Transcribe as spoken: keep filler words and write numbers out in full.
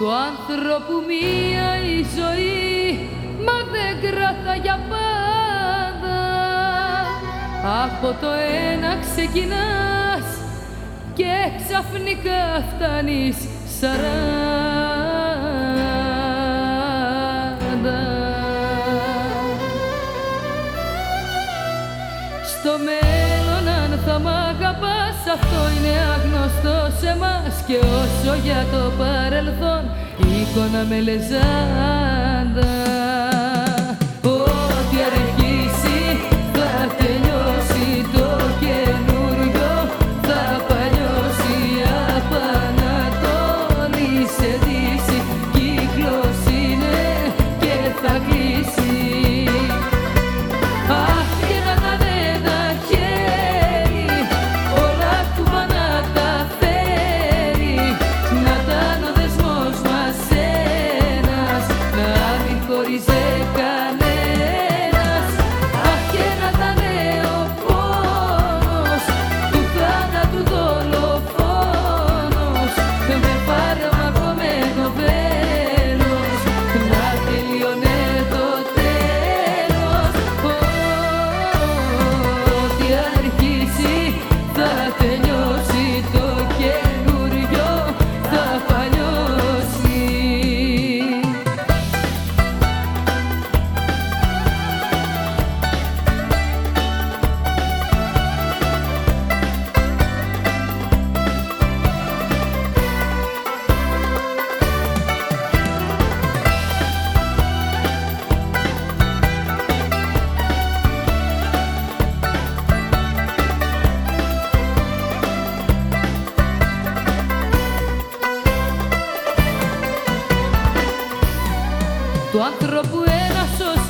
Του άνθρωπου μία η ζωή, μα δεν κρατά για πάντα. Από το ένα ξεκινάς και ξαφνικά φτάνεις σαράντα. Στο μέλλον αν θα μ' αγαπάς, αυτό είναι άγνωστο σε μας. Και όσο για το παρελθόν, εικόνα με λεζάντα. Ό,τι αρχίσει θα τελειώσει, το καινούριο θα παλιώσει. Από Ανατολή σε Δύση κύκλος είναι και θα κλείσει. Αχ, και να τα δεν τα χέρι, όλα του να τα φέρει. Να ήταν ο δεσμός μας ένας, να μην χώριζε κανένας. Αχ, και να ήταν ο πόνος του θάνατου δολοφόνος, με φαρμακωμένο βέλος, να τελειώνε το τέλος. Ό,τι αρχίσει θα τελειώσει, το καινούριο θα παλιώσει. Του άνθρωπου ένα σώζει